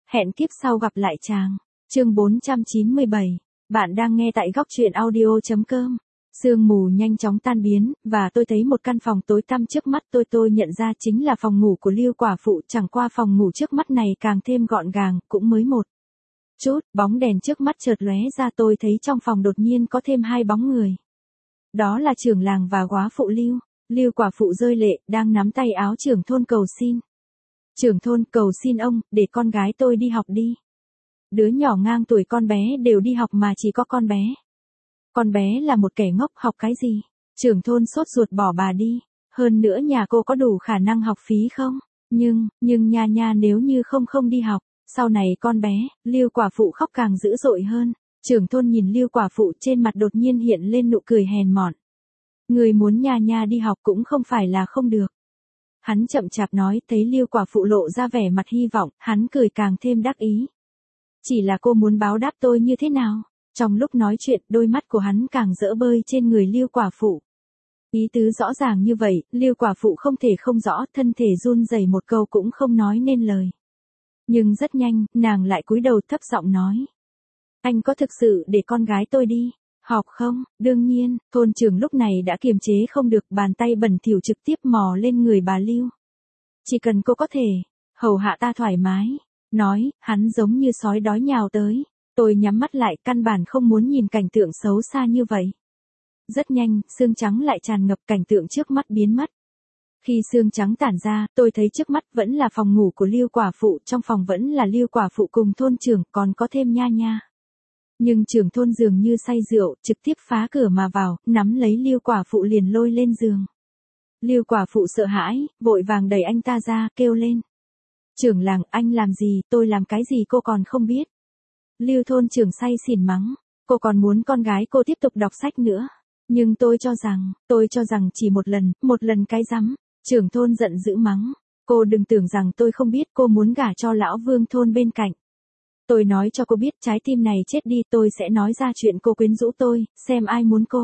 Hẹn kiếp sau gặp lại chàng. Chương 497. Bạn đang nghe tại góc truyện audio.com. Sương mù nhanh chóng tan biến, và tôi thấy một căn phòng tối tăm trước mắt tôi nhận ra chính là phòng ngủ của Lưu quả phụ, chẳng qua phòng ngủ trước mắt này càng thêm gọn gàng, cũng mới một chút, bóng đèn trước mắt chợt lóe ra, tôi thấy trong phòng đột nhiên có thêm hai bóng người. Đó là trưởng làng và góa phụ Lưu. Lưu quả phụ rơi lệ, đang nắm tay áo trưởng thôn cầu xin. Trưởng thôn, cầu xin ông, để con gái tôi đi học đi. Đứa nhỏ ngang tuổi con bé đều đi học mà chỉ có con bé. Con bé là một kẻ ngốc, học cái gì? Trưởng thôn sốt ruột bỏ bà đi. Hơn nữa nhà cô có đủ khả năng học phí không? Nhưng nha nếu như không đi học, sau này con bé, Lưu quả phụ khóc càng dữ dội hơn. Trưởng thôn nhìn Lưu quả phụ, trên mặt đột nhiên hiện lên nụ cười hèn mọn. Người muốn nha đi học cũng không phải là không được. Hắn chậm chạp nói, thấy Lưu quả phụ lộ ra vẻ mặt hy vọng, hắn cười càng thêm đắc ý. Chỉ là cô muốn báo đáp tôi như thế nào? Trong lúc nói chuyện, đôi mắt của hắn càng dỡ bơi trên người Lưu quả phụ. Ý tứ rõ ràng như vậy, Lưu quả phụ không thể không rõ, thân thể run rẩy một câu cũng không nói nên lời. Nhưng rất nhanh, nàng lại cúi đầu thấp giọng nói. Anh có thực sự để con gái tôi đi học không? Đương nhiên, thôn trưởng lúc này đã kiềm chế không được, bàn tay bẩn thỉu trực tiếp mò lên người bà Lưu. Chỉ cần cô có thể hầu hạ ta thoải mái. Nói, hắn giống như sói đói nhào tới. Tôi nhắm mắt lại, căn bản không muốn nhìn cảnh tượng xấu xa như vậy. Rất nhanh, xương trắng lại tràn ngập, cảnh tượng trước mắt biến mất. Khi xương trắng tản ra, tôi thấy trước mắt vẫn là phòng ngủ của Lưu quả phụ, trong phòng vẫn là Lưu quả phụ cùng thôn trưởng, còn có thêm nha. Nhưng trưởng thôn dường như say rượu, trực tiếp phá cửa mà vào, nắm lấy Lưu quả phụ liền lôi lên giường. Lưu quả phụ sợ hãi, vội vàng đẩy anh ta ra, kêu lên. Trưởng làng, anh làm gì, tôi làm cái gì cô còn không biết. Lưu thôn trưởng say xỉn mắng, cô còn muốn con gái cô tiếp tục đọc sách nữa. Nhưng tôi cho rằng chỉ một lần cái rắm. Trưởng thôn giận dữ mắng, cô đừng tưởng rằng tôi không biết cô muốn gả cho lão vương thôn bên cạnh. Tôi nói cho cô biết, trái tim này chết đi, tôi sẽ nói ra chuyện cô quyến rũ tôi, xem ai muốn cô.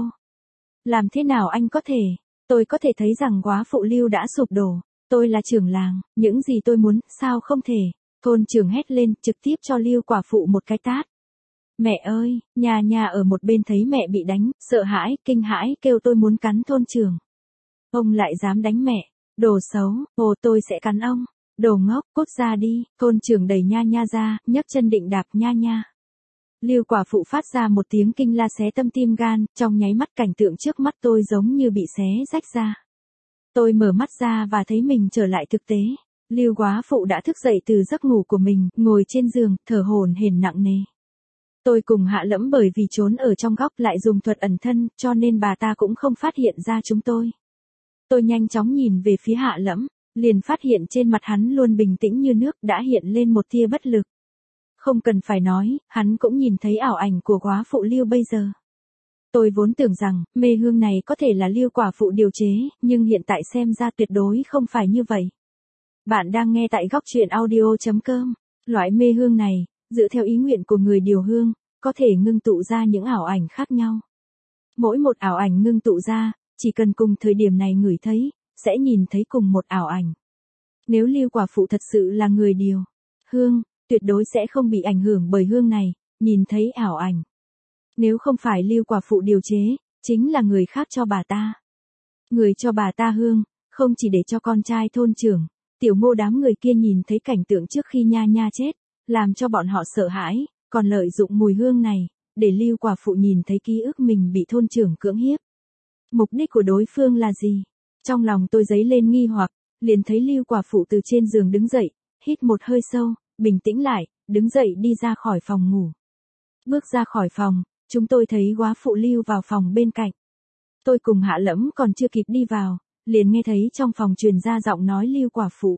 Làm thế nào anh có thể? Tôi có thể thấy rằng góa phụ Lưu đã sụp đổ. Tôi là trưởng làng, những gì tôi muốn, sao không thể? Thôn trưởng hét lên, trực tiếp cho Lưu quả phụ một cái tát. Mẹ ơi, nha ở một bên thấy mẹ bị đánh, sợ hãi, kinh hãi, kêu tôi muốn cắn thôn trưởng. Ông lại dám đánh mẹ, đồ xấu, ồ tôi sẽ cắn ông. Đồ ngốc, cút ra đi. Thôn trưởng đẩy nha ra, nhấc chân định đạp nha. Lưu quả phụ phát ra một tiếng kinh la xé tâm tim gan, trong nháy mắt cảnh tượng trước mắt tôi giống như bị xé rách ra. Tôi mở mắt ra và thấy mình trở lại thực tế. Lưu góa phụ đã thức dậy từ giấc ngủ của mình, ngồi trên giường, thở hổn hển nặng nề. Tôi cùng Hạ Lẫm bởi vì trốn ở trong góc lại dùng thuật ẩn thân, cho nên bà ta cũng không phát hiện ra chúng tôi. Tôi nhanh chóng nhìn về phía Hạ Lẫm, liền phát hiện trên mặt hắn luôn bình tĩnh như nước, đã hiện lên một tia bất lực. Không cần phải nói, hắn cũng nhìn thấy ảo ảnh của góa phụ Lưu bây giờ. Tôi vốn tưởng rằng, mê hương này có thể là Lưu quả phụ điều chế, nhưng hiện tại xem ra tuyệt đối không phải như vậy. Bạn đang nghe tại góc truyện audio.com. Loại mê hương này, dựa theo ý nguyện của người điều hương, có thể ngưng tụ ra những ảo ảnh khác nhau. Mỗi một ảo ảnh ngưng tụ ra, chỉ cần cùng thời điểm này ngửi thấy, sẽ nhìn thấy cùng một ảo ảnh. Nếu Lưu quả phụ thật sự là người điều hương, tuyệt đối sẽ không bị ảnh hưởng bởi hương này, nhìn thấy ảo ảnh. Nếu không phải Lưu quả phụ điều chế, chính là người khác cho bà ta. Người cho bà ta hương, không chỉ để cho con trai thôn trưởng, Tiểu Ngô đám người kia nhìn thấy cảnh tượng trước khi nha chết, làm cho bọn họ sợ hãi, còn lợi dụng mùi hương này, để Lưu quả phụ nhìn thấy ký ức mình bị thôn trưởng cưỡng hiếp. Mục đích của đối phương là gì? Trong lòng tôi dấy lên nghi hoặc, liền thấy Lưu quả phụ từ trên giường đứng dậy, hít một hơi sâu, bình tĩnh lại, đứng dậy đi ra khỏi phòng ngủ. Bước ra khỏi phòng, chúng tôi thấy góa phụ Lưu vào phòng bên cạnh. Tôi cùng Hạ Lẫm còn chưa kịp đi vào, liền nghe thấy trong phòng truyền ra giọng nói Lưu quả phụ.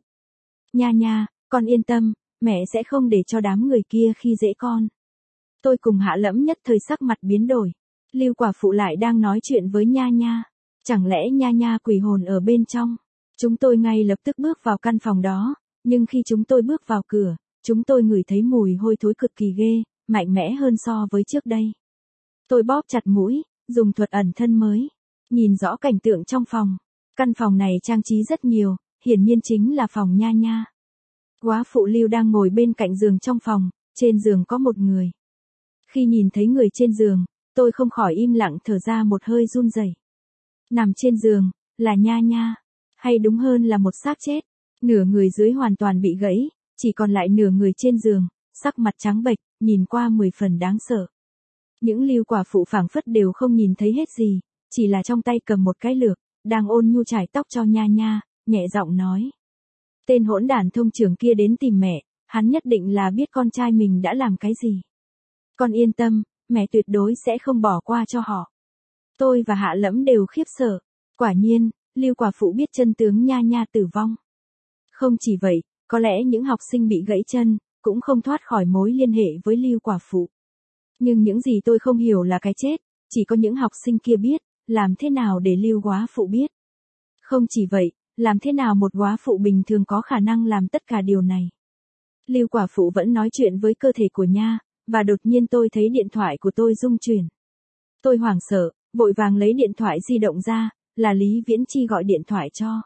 Nha, con yên tâm, mẹ sẽ không để cho đám người kia khi dễ con. Tôi cùng Hạ Lẫm nhất thời sắc mặt biến đổi. Lưu quả phụ lại đang nói chuyện với nha. Chẳng lẽ nha quỷ hồn ở bên trong? Chúng tôi ngay lập tức bước vào căn phòng đó, nhưng khi chúng tôi bước vào cửa, chúng tôi ngửi thấy mùi hôi thối cực kỳ ghê, mạnh mẽ hơn so với trước đây. Tôi bóp chặt mũi, dùng thuật ẩn thân mới, nhìn rõ cảnh tượng trong phòng. Căn phòng này trang trí rất nhiều, hiển nhiên chính là phòng nha. Góa phụ Lưu đang ngồi bên cạnh giường trong phòng, trên giường có một người. Khi nhìn thấy người trên giường, tôi không khỏi im lặng thở ra một hơi run rẩy. Nằm trên giường, là Nha Nha, hay đúng hơn là một xác chết. Nửa người dưới hoàn toàn bị gãy, chỉ còn lại nửa người trên giường, sắc mặt trắng bệch, nhìn qua 10 phần đáng sợ. Những Lưu quả phụ phảng phất đều không nhìn thấy hết gì, chỉ là trong tay cầm một cái lược, đang ôn nhu chải tóc cho Nha Nha, nhẹ giọng nói. Tên hỗn đản thông trưởng kia đến tìm mẹ, hắn nhất định là biết con trai mình đã làm cái gì. Con yên tâm, mẹ tuyệt đối sẽ không bỏ qua cho họ. Tôi và Hạ Lẫm đều khiếp sợ. Quả nhiên, Lưu quả phụ biết chân tướng Nha Nha tử vong. Không chỉ vậy, có lẽ những học sinh bị gãy chân, cũng không thoát khỏi mối liên hệ với Lưu quả phụ. Nhưng những gì tôi không hiểu là cái chết, chỉ có những học sinh kia biết, làm thế nào để Lưu góa phụ biết. Không chỉ vậy, làm thế nào một góa phụ bình thường có khả năng làm tất cả điều này. Lưu quả phụ vẫn nói chuyện với cơ thể của Nha, và đột nhiên tôi thấy điện thoại của tôi rung chuyển. Tôi hoảng sợ, vội vàng lấy điện thoại di động ra, là Lý Viễn Chi gọi điện thoại cho.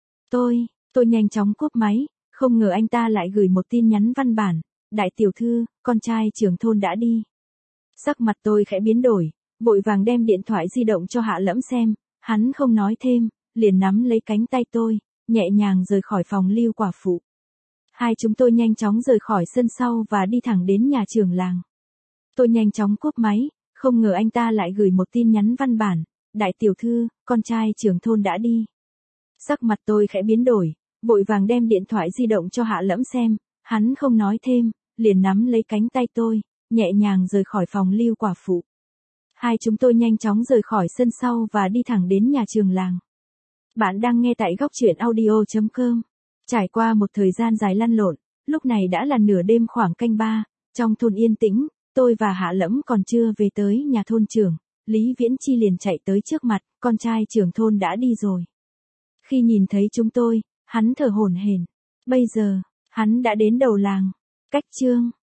Tôi nhanh chóng cúp máy, không ngờ anh ta lại gửi một tin nhắn văn bản. Đại tiểu thư, con trai trưởng thôn đã đi. Sắc mặt tôi khẽ biến đổi, vội vàng đem điện thoại di động cho Hạ Lẫm xem, hắn không nói thêm, liền nắm lấy cánh tay tôi, nhẹ nhàng rời khỏi phòng Lưu quả phụ. Hai chúng tôi nhanh chóng rời khỏi sân sau và đi thẳng đến nhà trưởng làng. Tôi nhanh chóng cúp máy, không ngờ anh ta lại gửi một tin nhắn văn bản. Đại tiểu thư, con trai trưởng thôn đã đi. Sắc mặt tôi khẽ biến đổi, vội vàng đem điện thoại di động cho Hạ Lẫm xem, hắn không nói thêm, liền nắm lấy cánh tay tôi, nhẹ nhàng rời khỏi phòng Lưu quả phụ. Hai chúng tôi nhanh chóng rời khỏi sân sau và đi thẳng đến nhà trường làng. Bạn đang nghe tại góc truyện audio.com. Trải qua một thời gian dài lăn lộn, lúc này đã là nửa đêm khoảng canh 3, trong thôn yên tĩnh, tôi và Hạ Lẫm còn chưa về tới nhà thôn trưởng, Lý Viễn Chi liền chạy tới trước mặt, con trai trưởng thôn đã đi rồi. Khi nhìn thấy chúng tôi, hắn thở hổn hển. Bây giờ, hắn đã đến đầu làng. Cách chương